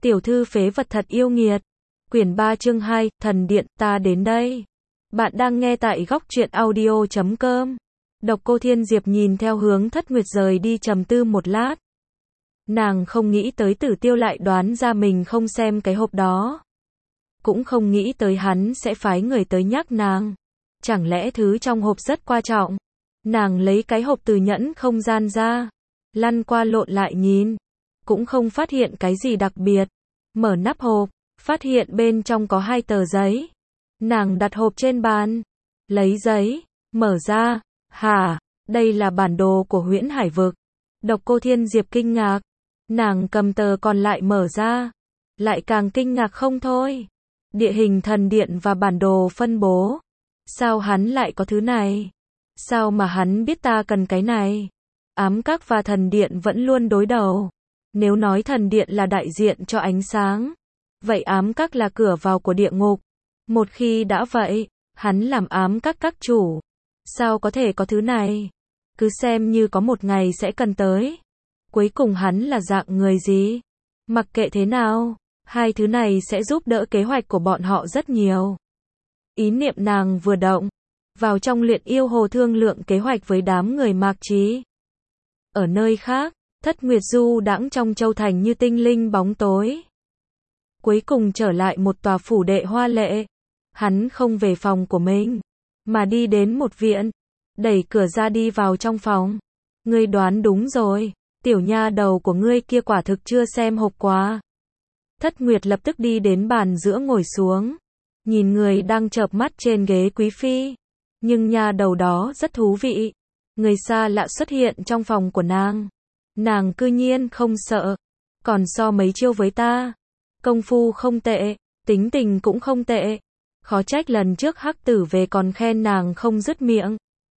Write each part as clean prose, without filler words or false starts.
Tiểu thư phế vật thật yêu nghiệt. Quyển 3 chương 2, Thần Điện, ta đến đây. Bạn đang nghe tại góc truyện audio.com. Độc Cô Thiên Diệp nhìn theo hướng Thất Nguyệt rời đi trầm tư một lát. Nàng không nghĩ tới Tử Tiêu lại đoán ra mình không xem cái hộp đó. Cũng không nghĩ tới hắn sẽ phái người tới nhắc nàng. Chẳng lẽ thứ trong hộp rất quan trọng? Nàng lấy cái hộp từ nhẫn không gian ra. Lăn qua lộn lại nhìn. Cũng không phát hiện cái gì đặc biệt. Mở nắp hộp, phát hiện bên trong có 2 tờ giấy. Nàng đặt hộp trên bàn. Lấy giấy, mở ra. Hả, đây là bản đồ của Huyễn Hải Vực. Độc Cô Thiên Diệp kinh ngạc. Nàng cầm tờ còn lại mở ra. Lại càng kinh ngạc không thôi. Địa hình thần điện và bản đồ phân bố. Sao hắn lại có thứ này? Sao mà hắn biết ta cần cái này? Ám các và thần điện vẫn luôn đối đầu. Nếu nói thần điện là đại diện cho ánh sáng, vậy ám các là cửa vào của địa ngục. Một khi đã vậy, hắn làm ám các chủ. Sao có thể có thứ này? Cứ xem như có một ngày sẽ cần tới. Cuối cùng hắn là dạng người gì? Mặc kệ thế nào, 2 thứ này sẽ giúp đỡ kế hoạch của bọn họ rất nhiều. Ý niệm nàng vừa động, vào trong luyện yêu hồ thương lượng kế hoạch với đám người Mạc Chí. Ở nơi khác, Thất Nguyệt du đãng trong châu thành như tinh linh bóng tối. Cuối cùng trở lại một tòa phủ đệ hoa lệ. Hắn không về phòng của mình, mà đi đến một viện. Đẩy cửa ra đi vào trong phòng. Ngươi đoán đúng rồi, tiểu nha đầu của ngươi kia quả thực chưa xem hộp quà. Thất Nguyệt lập tức đi đến bàn giữa ngồi xuống. Nhìn người đang chợp mắt trên ghế quý phi. Nhưng nha đầu đó rất thú vị. Người xa lạ xuất hiện trong phòng của nàng. Nàng cư nhiên không sợ. Còn so mấy chiêu với ta. Công phu không tệ. Tính tình cũng không tệ. Khó trách lần trước Hắc Tử về còn khen nàng không dứt miệng.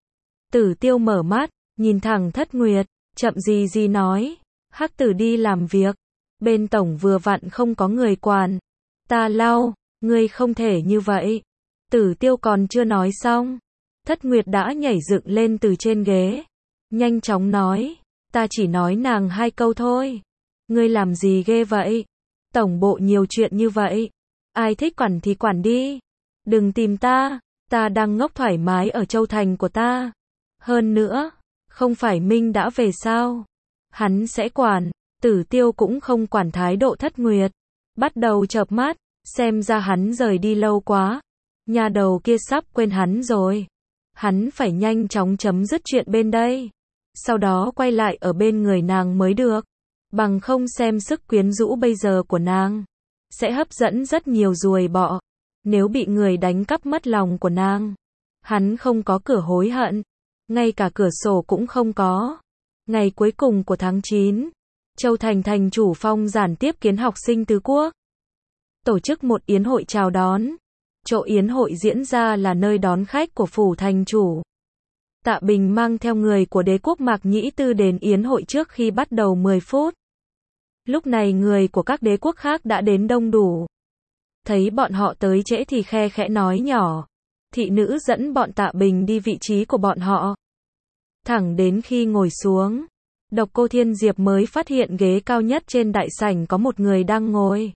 Tử Tiêu mở mắt, nhìn thẳng Thất Nguyệt, chậm gì nói. Hắc Tử đi làm việc. Bên tổng vừa vặn không có người quản. Ta lau, ngươi không thể như vậy. Tử Tiêu còn chưa nói xong. Thất Nguyệt đã nhảy dựng lên từ trên ghế. Nhanh chóng nói. Ta chỉ nói nàng 2 câu thôi. Ngươi làm gì ghê vậy? Tổng bộ nhiều chuyện như vậy. Ai thích quản thì quản đi. Đừng tìm ta. Ta đang ngốc thoải mái ở châu thành của ta. Hơn nữa, không phải Minh đã về sao? Hắn sẽ quản. Tử Tiêu cũng không quản thái độ Thất Nguyệt. Bắt đầu chợp mắt. Xem ra hắn rời đi lâu quá. Nhà đầu kia sắp quên hắn rồi. Hắn phải nhanh chóng chấm dứt chuyện bên đây. Sau đó quay lại ở bên người nàng mới được. Bằng không xem sức quyến rũ bây giờ của nàng sẽ hấp dẫn rất nhiều ruồi bọ. Nếu bị người đánh cắp mất lòng của nàng, hắn không có cửa hối hận. Ngay cả cửa sổ cũng không có. Ngày cuối cùng của tháng 9, Châu Thành thành chủ Phong Giản tiếp kiến học sinh tứ quốc. Tổ chức một yến hội chào đón. Chỗ yến hội diễn ra là nơi đón khách của phủ thành chủ. Tạ Bình mang theo người của đế quốc Mạc Nhĩ Tư đến yến hội trước khi bắt đầu 10 phút. Lúc này người của các đế quốc khác đã đến đông đủ. Thấy bọn họ tới trễ thì khe khẽ nói nhỏ. Thị nữ dẫn bọn Tạ Bình đi vị trí của bọn họ. Thẳng đến khi ngồi xuống, Độc Cô Thiên Diệp mới phát hiện ghế cao nhất trên đại sảnh có một người đang ngồi.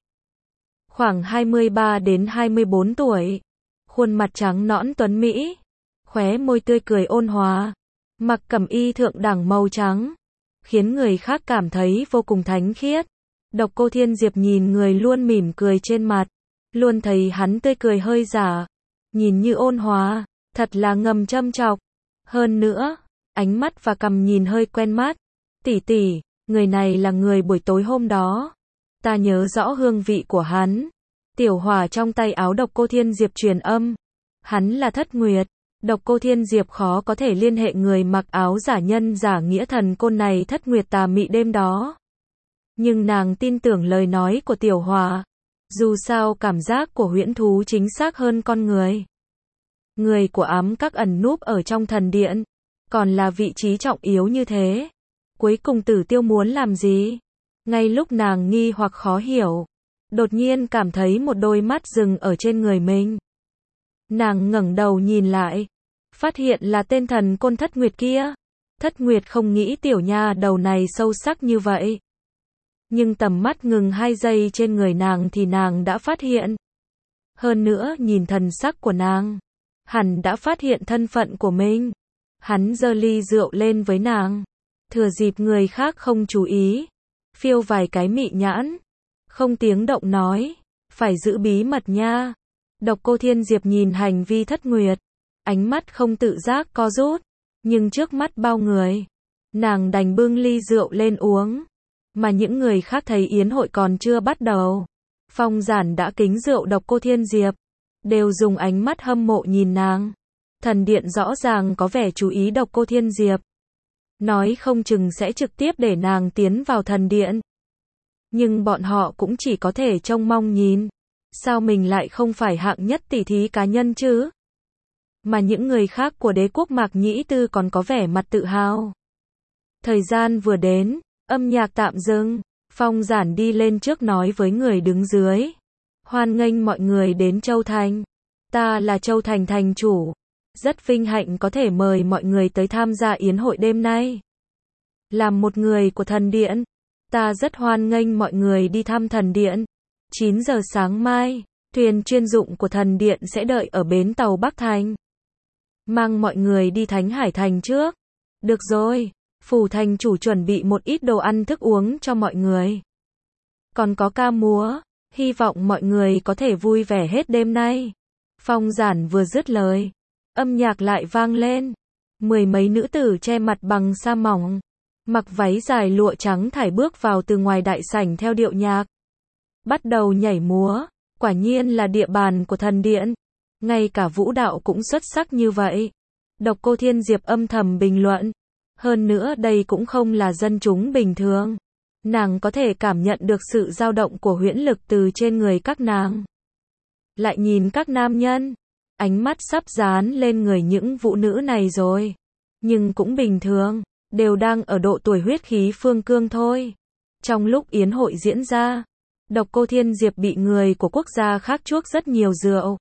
Khoảng 23 đến 24 tuổi. Khuôn mặt trắng nõn tuấn mỹ. Khóe môi tươi cười ôn hòa. Mặc cẩm y thượng đẳng màu trắng. Khiến người khác cảm thấy vô cùng thánh khiết. Độc Cô Thiên Diệp nhìn người luôn mỉm cười trên mặt. Luôn thấy hắn tươi cười hơi giả. Nhìn như ôn hòa. Thật là ngầm châm chọc. Hơn nữa, ánh mắt và cằm nhìn hơi quen mắt. Tỷ tỷ, người này là người buổi tối hôm đó. Ta nhớ rõ hương vị của hắn. Tiểu hỏa trong tay áo Độc Cô Thiên Diệp truyền âm. Hắn là Thất Nguyệt. Độc Cô Thiên Diệp khó có thể liên hệ người mặc áo giả nhân giả nghĩa thần côn này Thất Nguyệt tà mị đêm đó. Nhưng nàng tin tưởng lời nói của Tiểu Hỏa. Dù sao cảm giác của huyễn thú chính xác hơn con người. Người của ám các ẩn núp ở trong thần điện. Còn là vị trí trọng yếu như thế. Cuối cùng Tử Tiêu muốn làm gì? Ngay lúc nàng nghi hoặc khó hiểu. Đột nhiên cảm thấy một đôi mắt dừng ở trên người mình. Nàng ngẩng đầu nhìn lại. Phát hiện là tên thần côn Thất Nguyệt kia. Thất Nguyệt không nghĩ tiểu nha đầu này sâu sắc như vậy. Nhưng tầm mắt ngừng 2 giây trên người nàng thì nàng đã phát hiện. Hơn nữa nhìn thần sắc của nàng, hẳn đã phát hiện thân phận của mình. Hắn giơ ly rượu lên với nàng, thừa dịp người khác không chú ý, phiêu vài cái mị nhãn, không tiếng động nói, phải giữ bí mật nha. Độc Cô Thiên Diệp nhìn hành vi Thất Nguyệt, ánh mắt không tự giác co rút, nhưng trước mắt bao người, nàng đành bưng ly rượu lên uống, mà những người khác thấy yến hội còn chưa bắt đầu, Phong Giản đã kính rượu Độc Cô Thiên Diệp, đều dùng ánh mắt hâm mộ nhìn nàng. Thần điện rõ ràng có vẻ chú ý Độc Cô Thiên Diệp, nói không chừng sẽ trực tiếp để nàng tiến vào thần điện. Nhưng bọn họ cũng chỉ có thể trông mong nhìn, sao mình lại không phải hạng nhất tỷ thí cá nhân chứ? Mà những người khác của đế quốc Mạc Nhĩ Tư còn có vẻ mặt tự hào. Thời gian vừa đến, âm nhạc tạm dừng, Phong Giản đi lên trước nói với người đứng dưới. Hoan nghênh mọi người đến Châu Thành. Ta là Châu Thành thành chủ. Rất vinh hạnh có thể mời mọi người tới tham gia yến hội đêm nay. Làm một người của thần điện, ta rất hoan nghênh mọi người đi thăm thần điện. 9 giờ sáng mai, thuyền chuyên dụng của thần điện sẽ đợi ở bến tàu Bắc Thành. Mang mọi người đi Thánh Hải Thành trước. Được rồi, phủ thành chủ chuẩn bị một ít đồ ăn thức uống cho mọi người. Còn có ca múa, hy vọng mọi người có thể vui vẻ hết đêm nay. Phong Giản vừa dứt lời, âm nhạc lại vang lên. 10 mấy nữ tử che mặt bằng sa mỏng, mặc váy dài lụa trắng thải bước vào từ ngoài đại sảnh theo điệu nhạc. Bắt đầu nhảy múa, quả nhiên là địa bàn của thần điện. Ngay cả vũ đạo cũng xuất sắc như vậy. Độc Cô Thiên Diệp âm thầm bình luận. Hơn nữa đây cũng không là dân chúng bình thường. Nàng có thể cảm nhận được sự dao động của huyễn lực từ trên người các nàng. Lại nhìn các nam nhân, ánh mắt sắp dán lên người những vũ nữ này rồi. Nhưng cũng bình thường, đều đang ở độ tuổi huyết khí phương cương thôi. Trong lúc yến hội diễn ra, Độc Cô Thiên Diệp bị người của quốc gia khác chuốc rất nhiều rượu.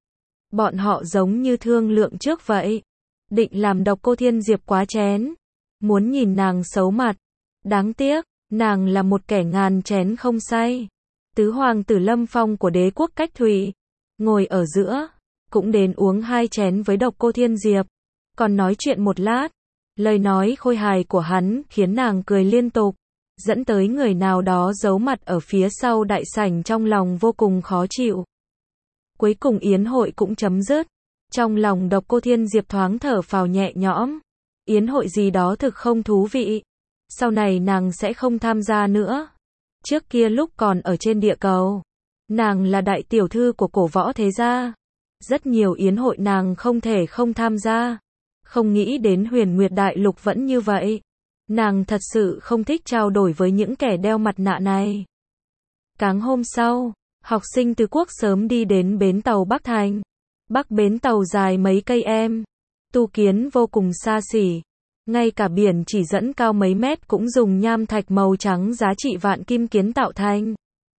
Bọn họ giống như thương lượng trước vậy, định làm Độc Cô Thiên Diệp quá chén, muốn nhìn nàng xấu mặt. Đáng tiếc, nàng là một kẻ ngàn chén không say. Tứ hoàng tử Lâm Phong của đế quốc Cách Thụy, ngồi ở giữa, cũng đến uống 2 chén với Độc Cô Thiên Diệp, còn nói chuyện một lát. Lời nói khôi hài của hắn khiến nàng cười liên tục, dẫn tới người nào đó giấu mặt ở phía sau đại sảnh trong lòng vô cùng khó chịu. Cuối cùng yến hội cũng chấm dứt. Trong lòng Độc Cô Thiên Diệp thoáng thở phào nhẹ nhõm. Yến hội gì đó thực không thú vị. Sau này nàng sẽ không tham gia nữa. Trước kia lúc còn ở trên địa cầu, nàng là đại tiểu thư của cổ võ thế gia. Rất nhiều yến hội nàng không thể không tham gia. Không nghĩ đến Huyền Nguyệt Đại Lục vẫn như vậy. Nàng thật sự không thích trao đổi với những kẻ đeo mặt nạ này. Sáng hôm sau, học sinh từ quốc sớm đi đến bến tàu Bắc Thành. Bắc bến tàu dài mấy cây em, tu kiến vô cùng xa xỉ. Ngay cả biển chỉ dẫn cao mấy mét cũng dùng nham thạch màu trắng giá trị vạn kim kiến tạo thành.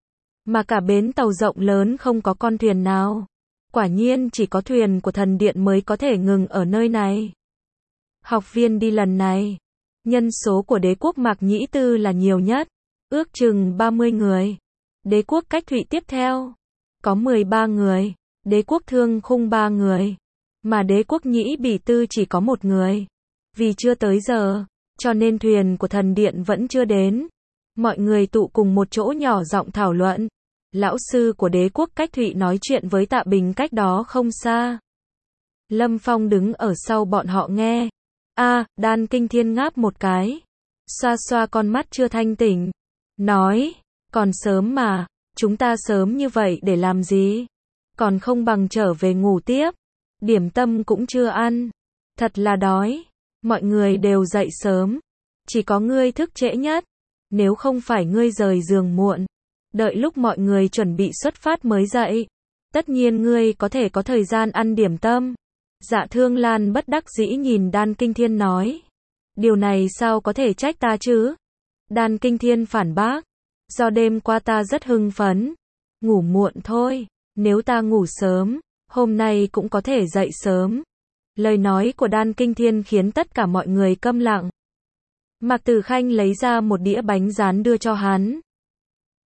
Mà cả bến tàu rộng lớn không có con thuyền nào. Quả nhiên chỉ có thuyền của thần điện mới có thể ngừng ở nơi này. Học viên đi lần này, nhân số của đế quốc Mạc Nhĩ Tư là nhiều nhất, ước chừng 30 người. Đế quốc Cách Thụy tiếp theo, có 13 người. Đế quốc Thương Khung 3 người. Mà đế quốc Nhĩ Bỉ Tư chỉ có 1 người. Vì chưa tới giờ, cho nên thuyền của thần điện vẫn chưa đến. Mọi người tụ cùng một chỗ nhỏ giọng thảo luận. Lão sư của đế quốc Cách Thụy nói chuyện với Tạ Bình cách đó không xa. Lâm Phong đứng ở sau bọn họ nghe. Đan Kinh Thiên ngáp một cái, xoa xoa con mắt chưa thanh tỉnh, nói, còn sớm mà, chúng ta sớm như vậy để làm gì? Còn không bằng trở về ngủ tiếp, điểm tâm cũng chưa ăn, thật là đói. Mọi người đều dậy sớm, chỉ có ngươi thức trễ nhất, nếu không phải ngươi rời giường muộn, đợi lúc mọi người chuẩn bị xuất phát mới dậy, tất nhiên ngươi có thể có thời gian ăn điểm tâm. Dạ Thương Lan bất đắc dĩ nhìn Đan Kinh Thiên nói, điều này sao có thể trách ta chứ? Đan Kinh Thiên phản bác, do đêm qua ta rất hưng phấn, ngủ muộn thôi, nếu ta ngủ sớm, hôm nay cũng có thể dậy sớm. Lời nói của Đan Kinh Thiên khiến tất cả mọi người câm lặng. Mạc Tử Khanh lấy ra một đĩa bánh rán đưa cho hắn,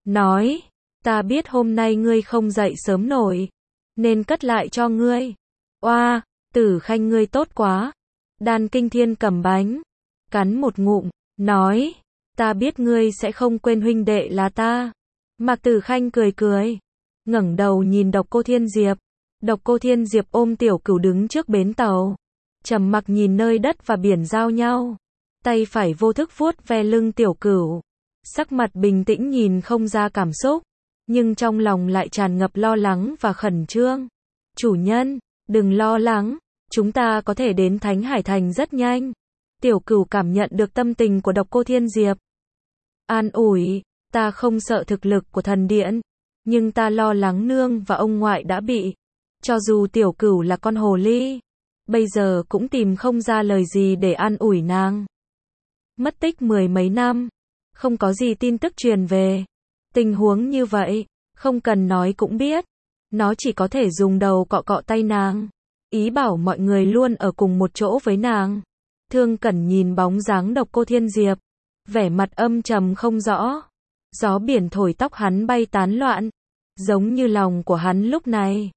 nói, ta biết hôm nay ngươi không dậy sớm nổi, nên cất lại cho ngươi. Oa, Tử Khanh ngươi tốt quá. Đan Kinh Thiên cầm bánh, cắn một ngụm, nói, ta biết ngươi sẽ không quên huynh đệ là ta. Mạc Tử Khanh cười cười, ngẩng đầu nhìn Độc Cô Thiên Diệp. Độc Cô Thiên Diệp ôm Tiểu Cửu đứng trước bến tàu, trầm mặc nhìn nơi đất và biển giao nhau, tay phải vô thức vuốt ve lưng Tiểu Cửu, sắc mặt bình tĩnh nhìn không ra cảm xúc, nhưng trong lòng lại tràn ngập lo lắng và khẩn trương. Chủ nhân, đừng lo lắng, chúng ta có thể đến Thánh Hải Thành rất nhanh. Tiểu Cửu cảm nhận được tâm tình của Độc Cô Thiên Diệp. An ủi, ta không sợ thực lực của thần điện, nhưng ta lo lắng nương và ông ngoại đã bị. Cho dù Tiểu Cửu là con hồ ly, bây giờ cũng tìm không ra lời gì để an ủi nàng. Mất tích 10 mấy năm, không có gì tin tức truyền về. Tình huống như vậy, không cần nói cũng biết. Nó chỉ có thể dùng đầu cọ cọ tay nàng, ý bảo mọi người luôn ở cùng một chỗ với nàng. Thương Cẩn nhìn bóng dáng Độc Cô Thiên Diệp, vẻ mặt âm trầm không rõ. Gió biển thổi tóc hắn bay tán loạn, giống như lòng của hắn lúc này.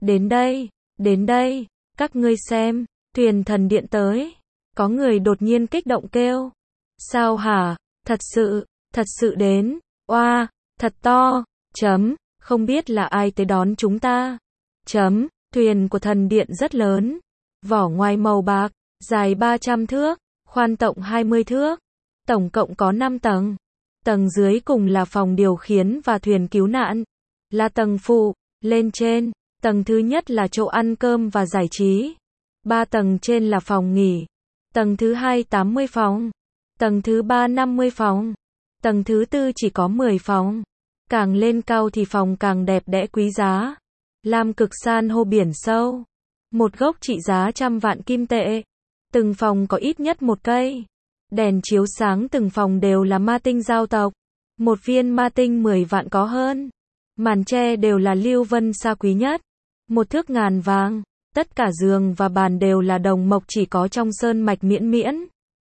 Đến đây, các ngươi xem, thuyền thần điện tới. Có người đột nhiên kích động kêu. Sao hả, thật sự đến, oa, thật to, không biết là ai tới đón chúng ta. Thuyền của thần điện rất lớn, vỏ ngoài màu bạc, dài 300 thước, khoan rộng 20 thước, tổng cộng có 5 tầng. Tầng dưới cùng là phòng điều khiển và thuyền cứu nạn, là tầng phụ. Lên trên, tầng thứ nhất là chỗ ăn cơm và giải trí. 3 tầng trên là phòng nghỉ. Tầng thứ 2 80 phòng. Tầng thứ 3 50 phòng. Tầng thứ 4 chỉ có 10 phòng. Càng lên cao thì phòng càng đẹp đẽ quý giá. Lam cực san hô biển sâu. Một gốc trị giá 100 vạn kim tệ. Từng phòng có ít nhất một cây. Đèn chiếu sáng từng phòng đều là ma tinh giao tộc. Một viên ma tinh 10 vạn có hơn. Màn tre đều là lưu vân sa quý nhất. 1 thước ngàn vàng. Tất cả giường và bàn đều là đồng mộc chỉ có trong sơn mạch miễn.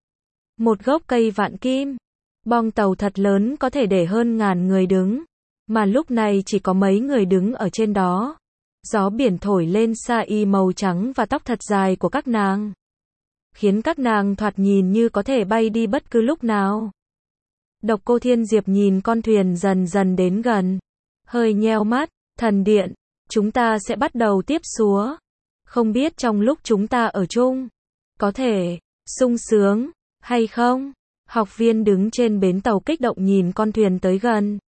Một gốc cây vạn kim. Bong tàu thật lớn có thể để hơn ngàn người đứng. Mà lúc này chỉ có mấy người đứng ở trên đó. Gió biển thổi lên sa y màu trắng và tóc thật dài của các nàng, khiến các nàng thoạt nhìn như có thể bay đi bất cứ lúc nào. Độc Cô Thiên Diệp nhìn con thuyền dần dần đến gần, hơi nheo mắt. Thần điện, chúng ta sẽ bắt đầu tiếp súa. Không biết trong lúc chúng ta ở chung, có thể sung sướng hay không? Học viên đứng trên bến tàu kích động nhìn con thuyền tới gần.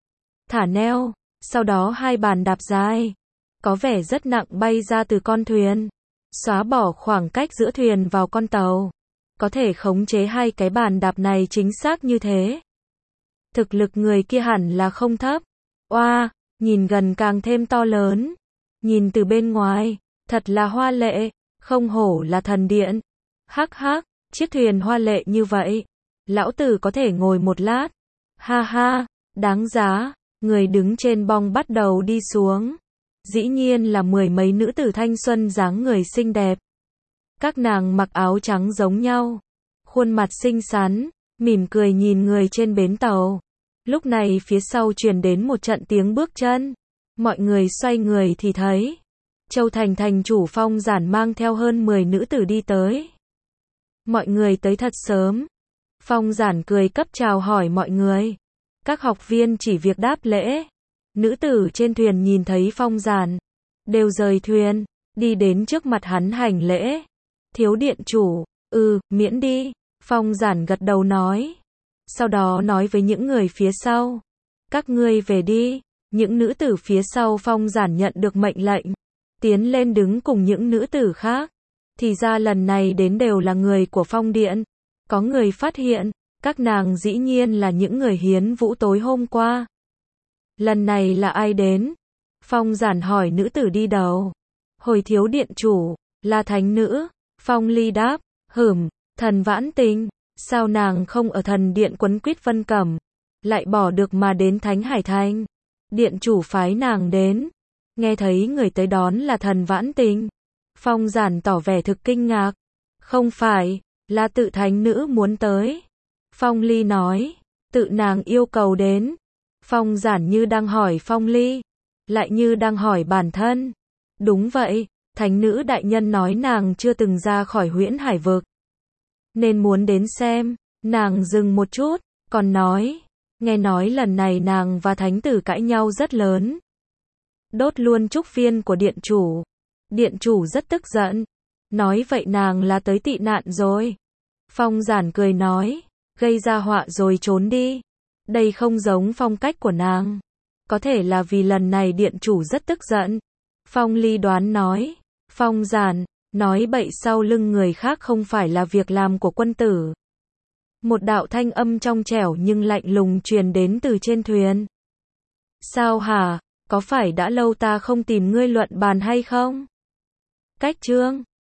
Thả neo, sau đó 2 bàn đạp dài, có vẻ rất nặng bay ra từ con thuyền, xóa bỏ khoảng cách giữa thuyền vào con tàu. Có thể khống chế 2 cái bàn đạp này chính xác như thế. Thực lực người kia hẳn là không thấp. Oa, nhìn gần càng thêm to lớn. Nhìn từ bên ngoài, thật là hoa lệ, không hổ là thần điện. Hắc hắc, chiếc thuyền hoa lệ như vậy, lão tử có thể ngồi một lát. Ha ha, đáng giá. Người đứng trên bong bắt đầu đi xuống. Dĩ nhiên là 10 mấy nữ tử thanh xuân dáng người xinh đẹp. Các nàng mặc áo trắng giống nhau, khuôn mặt xinh xắn, mỉm cười nhìn người trên bến tàu. Lúc này phía sau truyền đến một trận tiếng bước chân. Mọi người xoay người thì thấy Châu Thành thành chủ Phong Giản mang theo hơn 10 nữ tử đi tới. Mọi người tới thật sớm. Phong Giản cười cấp chào hỏi mọi người. Các học viên chỉ việc đáp lễ. Nữ tử trên thuyền nhìn thấy Phong Giản, đều rời thuyền, đi đến trước mặt hắn hành lễ. Thiếu điện chủ, miễn đi. Phong Giản gật đầu nói. Sau đó nói với những người phía sau. Các ngươi về đi. Những nữ tử phía sau Phong Giản nhận được mệnh lệnh, tiến lên đứng cùng những nữ tử khác. Thì ra lần này đến đều là người của Phong Điện. Có người phát hiện, các nàng dĩ nhiên là những người hiến vũ tối hôm qua. Lần này là ai đến? Phong Giản hỏi nữ tử đi đầu. Hồi thiếu điện chủ, là thánh nữ. Phong Ly đáp, thần Vãn Tình. Sao nàng không ở thần điện quấn quýt Vân Cẩm, lại bỏ được mà đến Thánh Hải Thành? Điện chủ phái nàng đến. Nghe thấy người tới đón là thần Vãn Tình, Phong Giản tỏ vẻ thực kinh ngạc. Không phải, là tự thánh nữ muốn tới. Phong Ly nói, tự nàng yêu cầu đến. Phong Giản như đang hỏi Phong Ly, lại như đang hỏi bản thân. Đúng vậy, thánh nữ đại nhân nói nàng chưa từng ra khỏi huyễn hải vực, nên muốn đến xem. Nàng dừng một chút, còn nói, nghe nói lần này nàng và thánh tử cãi nhau rất lớn, đốt luôn trúc viên của điện chủ. Điện chủ rất tức giận, nói vậy nàng là tới tị nạn rồi. Phong Giản cười nói, gây ra họa rồi trốn đi. Đây không giống phong cách của nàng. Có thể là vì lần này điện chủ rất tức giận. Phong Ly đoán nói, Phong Giản, nói bậy sau lưng người khác không phải là việc làm của quân tử. Một đạo thanh âm trong trẻo nhưng lạnh lùng truyền đến từ trên thuyền. Sao hả, có phải đã lâu ta không tìm ngươi luận bàn hay không? Cách chương